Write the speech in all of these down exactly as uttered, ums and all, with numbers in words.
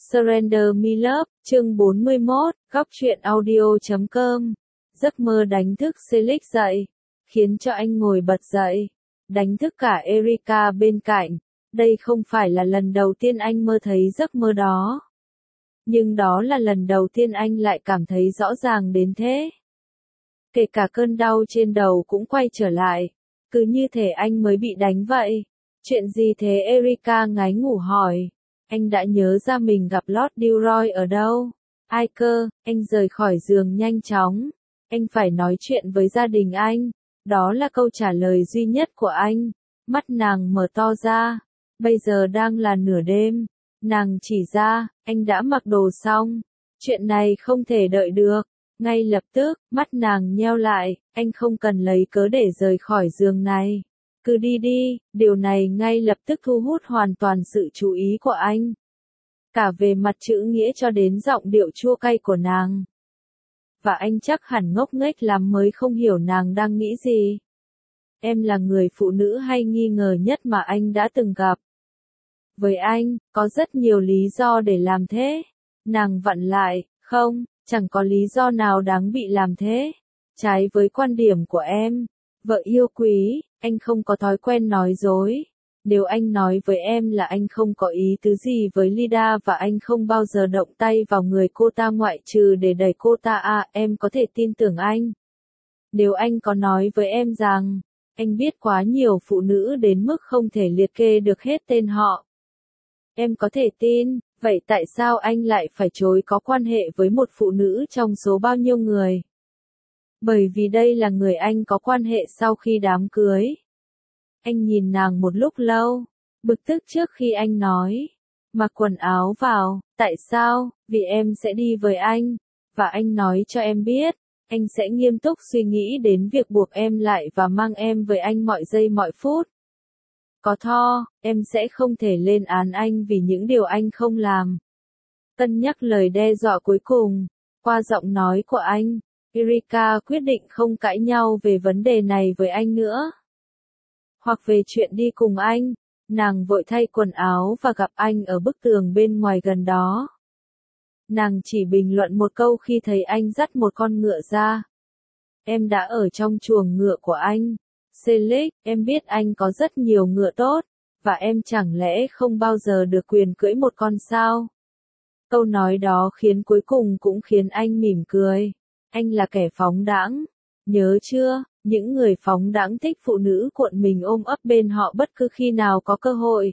Surrender Me Love, chương bốn mươi mốt, góc truyện audio chấm com. Giấc mơ đánh thức Selig dậy, khiến cho anh ngồi bật dậy, đánh thức cả Erica bên cạnh. Đây không phải là lần đầu tiên anh mơ thấy giấc mơ đó. Nhưng đó là lần đầu tiên anh lại cảm thấy rõ ràng đến thế. Kể cả cơn đau trên đầu cũng quay trở lại, cứ như thể anh mới bị đánh vậy. Chuyện gì thế? Erica ngái ngủ hỏi. Anh đã nhớ ra mình gặp Lord Gilroy ở đâu. Ai cơ? Anh rời khỏi giường nhanh chóng. Anh phải nói chuyện với gia đình anh. Đó là câu trả lời duy nhất của anh. Mắt nàng mở to ra. Bây giờ đang là nửa đêm. Nàng chỉ ra, anh đã mặc đồ xong. Chuyện này không thể đợi được. Ngay lập tức, mắt nàng nheo lại, anh không cần lấy cớ để rời khỏi giường này. Cứ đi đi, điều này ngay lập tức thu hút hoàn toàn sự chú ý của anh. Cả về mặt chữ nghĩa cho đến giọng điệu chua cay của nàng. Và anh chắc hẳn ngốc nghếch lắm mới không hiểu nàng đang nghĩ gì. Em là người phụ nữ hay nghi ngờ nhất mà anh đã từng gặp. Với anh, có rất nhiều lý do để làm thế. Nàng vặn lại, không, chẳng có lý do nào đáng bị làm thế. Trái với quan điểm của em, vợ yêu quý, anh không có thói quen nói dối. Nếu anh nói với em là anh không có ý tứ gì với Lida và anh không bao giờ động tay vào người cô ta ngoại trừ để đẩy cô ta à, em có thể tin tưởng anh. Nếu anh có nói với em rằng, anh biết quá nhiều phụ nữ đến mức không thể liệt kê được hết tên họ. Em có thể tin, vậy tại sao anh lại phải chối có quan hệ với một phụ nữ trong số bao nhiêu người? Bởi vì đây là người anh có quan hệ sau khi đám cưới. Anh nhìn nàng một lúc lâu, bực tức trước khi anh nói. Mặc quần áo vào, tại sao? Vì em sẽ đi với anh. Và anh nói cho em biết, anh sẽ nghiêm túc suy nghĩ đến việc buộc em lại và mang em với anh mọi giây mọi phút. Có tho, em sẽ không thể lên án anh vì những điều anh không làm. Cân nhắc lời đe dọa cuối cùng, qua giọng nói của anh, Erica quyết định không cãi nhau về vấn đề này với anh nữa. Hoặc về chuyện đi cùng anh, nàng vội thay quần áo và gặp anh ở bức tường bên ngoài gần đó. Nàng chỉ bình luận một câu khi thấy anh dắt một con ngựa ra. Em đã ở trong chuồng ngựa của anh. Selig, em biết anh có rất nhiều ngựa tốt, và em chẳng lẽ không bao giờ được quyền cưỡi một con sao? Câu nói đó khiến cuối cùng cũng khiến anh mỉm cười. Anh là kẻ phóng đãng. Nhớ chưa, những người phóng đãng thích phụ nữ cuộn mình ôm ấp bên họ bất cứ khi nào có cơ hội.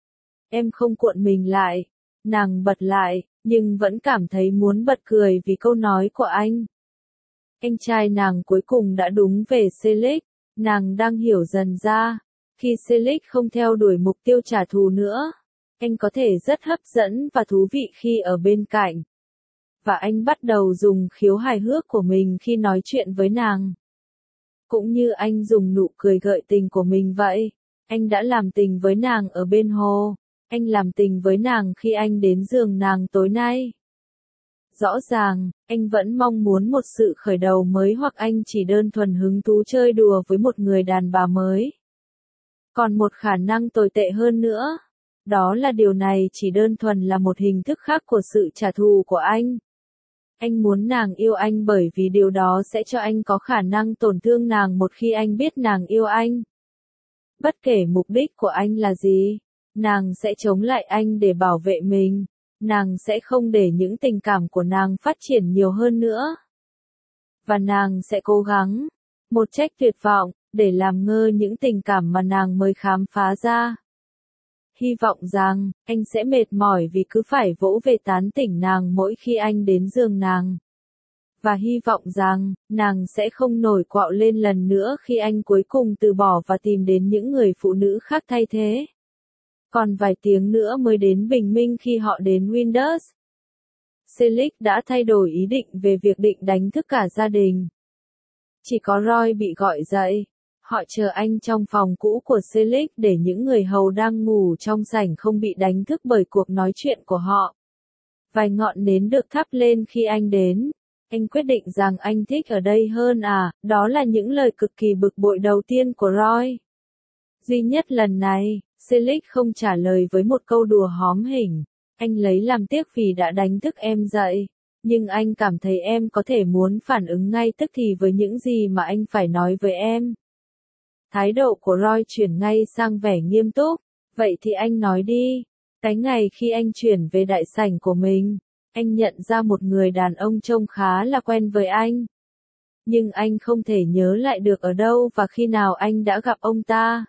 Em không cuộn mình lại. Nàng bật lại, nhưng vẫn cảm thấy muốn bật cười vì câu nói của anh. Anh trai nàng cuối cùng đã đúng về Selig. Nàng đang hiểu dần ra, khi Selig không theo đuổi mục tiêu trả thù nữa, anh có thể rất hấp dẫn và thú vị khi ở bên cạnh. Và anh bắt đầu dùng khiếu hài hước của mình khi nói chuyện với nàng. Cũng như anh dùng nụ cười gợi tình của mình vậy, anh đã làm tình với nàng ở bên hồ, anh làm tình với nàng khi anh đến giường nàng tối nay. Rõ ràng, anh vẫn mong muốn một sự khởi đầu mới hoặc anh chỉ đơn thuần hứng thú chơi đùa với một người đàn bà mới. Còn một khả năng tồi tệ hơn nữa, đó là điều này chỉ đơn thuần là một hình thức khác của sự trả thù của anh. Anh muốn nàng yêu anh bởi vì điều đó sẽ cho anh có khả năng tổn thương nàng một khi anh biết nàng yêu anh. Bất kể mục đích của anh là gì, nàng sẽ chống lại anh để bảo vệ mình. Nàng sẽ không để những tình cảm của nàng phát triển nhiều hơn nữa. Và nàng sẽ cố gắng, một cách tuyệt vọng, để làm ngơ những tình cảm mà nàng mới khám phá ra. Hy vọng rằng, anh sẽ mệt mỏi vì cứ phải vỗ về tán tỉnh nàng mỗi khi anh đến giường nàng. Và hy vọng rằng, nàng sẽ không nổi quạo lên lần nữa khi anh cuối cùng từ bỏ và tìm đến những người phụ nữ khác thay thế. Còn vài tiếng nữa mới đến bình minh khi họ đến Windows. Selig đã thay đổi ý định về việc định đánh thức cả gia đình. Chỉ có Roy bị gọi dậy. Họ chờ anh trong phòng cũ của Selig để những người hầu đang ngủ trong sảnh không bị đánh thức bởi cuộc nói chuyện của họ. Vài ngọn nến được thắp lên khi anh đến. Anh quyết định rằng anh thích ở đây hơn à, đó là những lời cực kỳ bực bội đầu tiên của Roy. Duy nhất lần này, Selig không trả lời với một câu đùa hóm hỉnh. Anh lấy làm tiếc vì đã đánh thức em dậy. Nhưng anh cảm thấy em có thể muốn phản ứng ngay tức thì với những gì mà anh phải nói với em. Thái độ của Roy chuyển ngay sang vẻ nghiêm túc. Vậy thì anh nói đi. Cái ngày khi anh chuyển về đại sảnh của mình, anh nhận ra một người đàn ông trông khá là quen với anh. Nhưng anh không thể nhớ lại được ở đâu và khi nào anh đã gặp ông ta.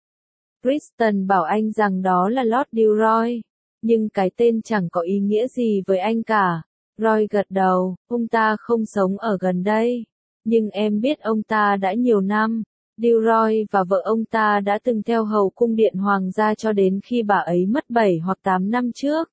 Kristen bảo anh rằng đó là Lord Gilroy. Nhưng cái tên chẳng có ý nghĩa gì với anh cả. Roy gật đầu, ông ta không sống ở gần đây. Nhưng em biết ông ta đã nhiều năm. Gilroy và vợ ông ta đã từng theo hầu cung điện hoàng gia cho đến khi bà ấy mất bảy hoặc tám năm trước.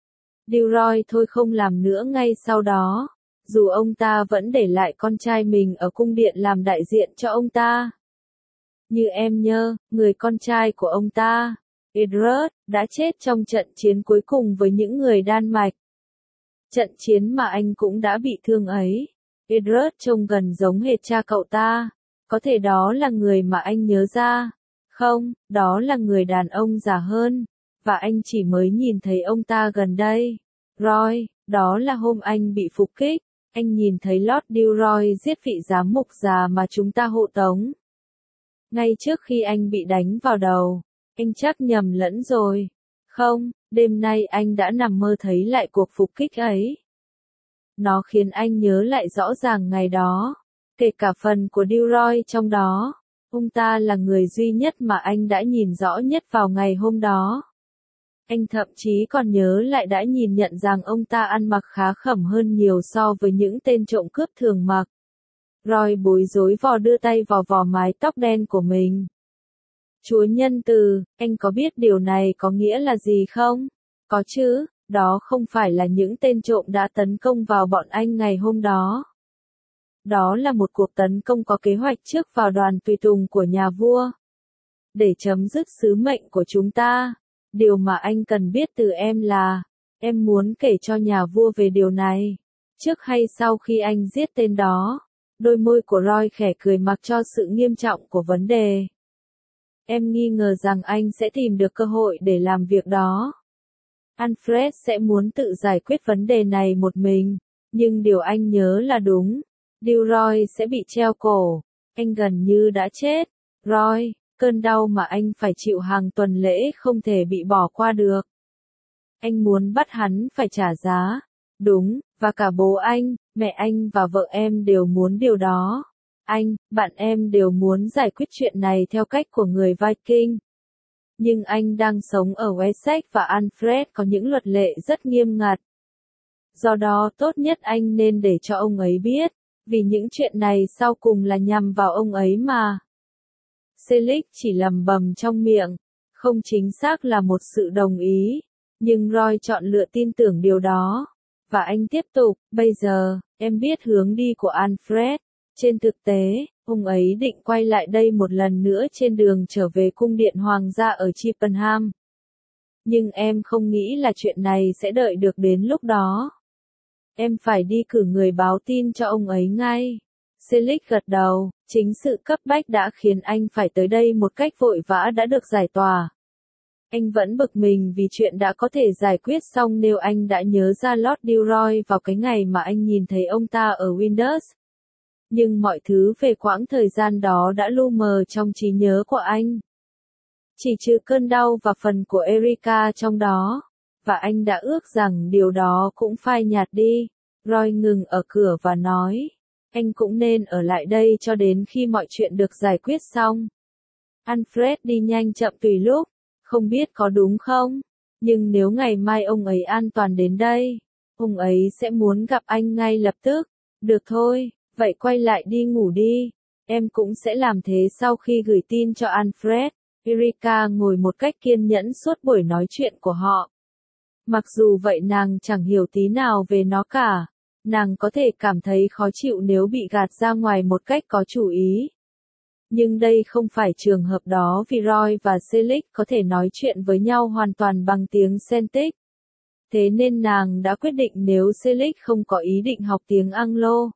Gilroy thôi không làm nữa ngay sau đó. Dù ông ta vẫn để lại con trai mình ở cung điện làm đại diện cho ông ta. Như em nhớ, người con trai của ông ta, Edward, đã chết trong trận chiến cuối cùng với những người Đan Mạch. Trận chiến mà anh cũng đã bị thương ấy. Edward trông gần giống hệt cha cậu ta. Có thể đó là người mà anh nhớ ra. Không, đó là người đàn ông già hơn. Và anh chỉ mới nhìn thấy ông ta gần đây. Roy, đó là hôm anh bị phục kích. Anh nhìn thấy Lord Gilroy giết vị giám mục già mà chúng ta hộ tống. Ngay trước khi anh bị đánh vào đầu. Anh chắc nhầm lẫn rồi. Không, đêm nay anh đã nằm mơ thấy lại cuộc phục kích ấy. Nó khiến anh nhớ lại rõ ràng ngày đó. Kể cả phần của Gilroy trong đó. Ông ta là người duy nhất mà anh đã nhìn rõ nhất vào ngày hôm đó. Anh thậm chí còn nhớ lại đã nhìn nhận rằng ông ta ăn mặc khá khẩm hơn nhiều so với những tên trộm cướp thường mặc. Roy bối rối vò đưa tay vào vò mái tóc đen của mình. Chúa nhân từ, anh có biết điều này có nghĩa là gì không? Có chứ, đó không phải là những tên trộm đã tấn công vào bọn anh ngày hôm đó. Đó là một cuộc tấn công có kế hoạch trước vào đoàn tùy tùng của nhà vua. Để chấm dứt sứ mệnh của chúng ta, điều mà anh cần biết từ em là, em muốn kể cho nhà vua về điều này. Trước hay sau khi anh giết tên đó, đôi môi của Roy khẽ cười mặc cho sự nghiêm trọng của vấn đề. Em nghi ngờ rằng anh sẽ tìm được cơ hội để làm việc đó. Alfred sẽ muốn tự giải quyết vấn đề này một mình, nhưng điều anh nhớ là đúng. Gilroy sẽ bị treo cổ. Anh gần như đã chết. Roy, cơn đau mà anh phải chịu hàng tuần lễ không thể bị bỏ qua được. Anh muốn bắt hắn phải trả giá. Đúng, và cả bố anh, mẹ anh và vợ em đều muốn điều đó. Anh, bạn em đều muốn giải quyết chuyện này theo cách của người Viking. Nhưng anh đang sống ở Wessex và Alfred có những luật lệ rất nghiêm ngặt. Do đó tốt nhất anh nên để cho ông ấy biết, vì những chuyện này sau cùng là nhằm vào ông ấy mà. Selig chỉ lầm bầm trong miệng, không chính xác là một sự đồng ý, nhưng Roy chọn lựa tin tưởng điều đó. Và anh tiếp tục, bây giờ, em biết hướng đi của Alfred. Trên thực tế, ông ấy định quay lại đây một lần nữa trên đường trở về cung điện hoàng gia ở Chippenham. Nhưng em không nghĩ là chuyện này sẽ đợi được đến lúc đó. Em phải đi cử người báo tin cho ông ấy ngay. Selig gật đầu, chính sự cấp bách đã khiến anh phải tới đây một cách vội vã đã được giải tỏa. Anh vẫn bực mình vì chuyện đã có thể giải quyết xong nếu anh đã nhớ ra Lord Gilroy vào cái ngày mà anh nhìn thấy ông ta ở Windows. Nhưng mọi thứ về quãng thời gian đó đã lu mờ trong trí nhớ của anh. Chỉ trừ cơn đau và phần của Erika trong đó. Và anh đã ước rằng điều đó cũng phai nhạt đi. Roy ngừng ở cửa và nói. Anh cũng nên ở lại đây cho đến khi mọi chuyện được giải quyết xong. Alfred đi nhanh chậm tùy lúc. Không biết có đúng không? Nhưng nếu ngày mai ông ấy an toàn đến đây, ông ấy sẽ muốn gặp anh ngay lập tức. Được thôi, vậy quay lại đi ngủ đi. Em cũng sẽ làm thế sau khi gửi tin cho Alfred. Erika ngồi một cách kiên nhẫn suốt buổi nói chuyện của họ. Mặc dù vậy nàng chẳng hiểu tí nào về nó cả. Nàng có thể cảm thấy khó chịu nếu bị gạt ra ngoài một cách có chủ ý. Nhưng đây không phải trường hợp đó vì Roy và Selig có thể nói chuyện với nhau hoàn toàn bằng tiếng Celtic. Thế nên nàng đã quyết định nếu Selig không có ý định học tiếng Anglo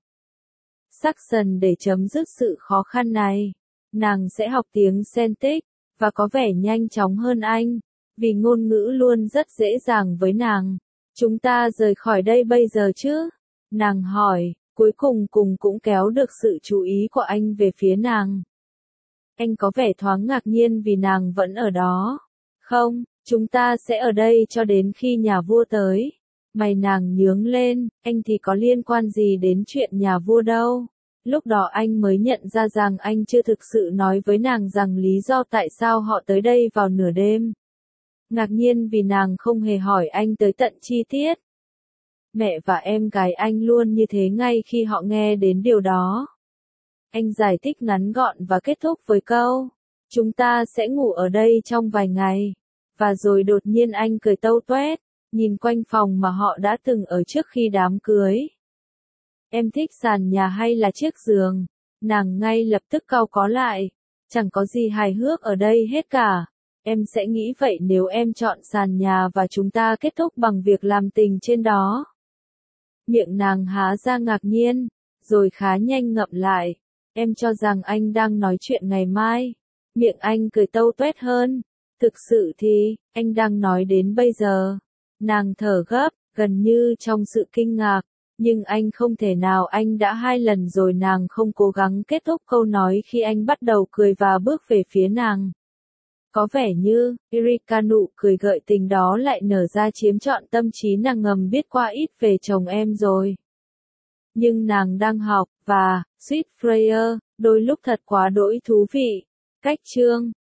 Saxon để chấm dứt sự khó khăn này, nàng sẽ học tiếng Celtic, và có vẻ nhanh chóng hơn anh. vì ngôn ngữ luôn rất dễ dàng với nàng. Chúng ta rời khỏi đây bây giờ chứ? Nàng hỏi, cuối cùng cùng cũng kéo được sự chú ý của anh về phía nàng. Anh có vẻ thoáng ngạc nhiên vì nàng vẫn ở đó. Không, chúng ta sẽ ở đây cho đến khi nhà vua tới. Mày nàng nhướng lên, anh thì có liên quan gì đến chuyện nhà vua đâu. Lúc đó anh mới nhận ra rằng anh chưa thực sự nói với nàng rằng lý do tại sao họ tới đây vào nửa đêm. Ngạc nhiên vì nàng không hề hỏi anh tới tận chi tiết. Mẹ và em gái anh luôn như thế ngay khi họ nghe đến điều đó. Anh giải thích ngắn gọn và kết thúc với câu, chúng ta sẽ ngủ ở đây trong vài ngày. Và rồi đột nhiên anh cười tâu toét, nhìn quanh phòng mà họ đã từng ở trước khi đám cưới. Em thích sàn nhà hay là chiếc giường? Nàng ngay lập tức cau có lại. Chẳng có gì hài hước ở đây hết cả. Em sẽ nghĩ vậy nếu em chọn sàn nhà và chúng ta kết thúc bằng việc làm tình trên đó. Miệng nàng há ra ngạc nhiên, rồi khá nhanh ngậm lại. Em cho rằng anh đang nói chuyện ngày mai. Miệng anh cười tâu toét hơn. Thực sự thì, anh đang nói đến bây giờ. Nàng thở gấp, gần như trong sự kinh ngạc. Nhưng anh không thể nào anh đã hai lần rồi nàng không cố gắng kết thúc câu nói khi anh bắt đầu cười và bước về phía nàng. Có vẻ như, Erika nụ cười gợi tình đó lại nở ra chiếm trọn tâm trí nàng ngầm biết qua ít về chồng em rồi. Nhưng nàng đang học, và, Sweet Freya, đôi lúc thật quá đỗi thú vị. Cách chương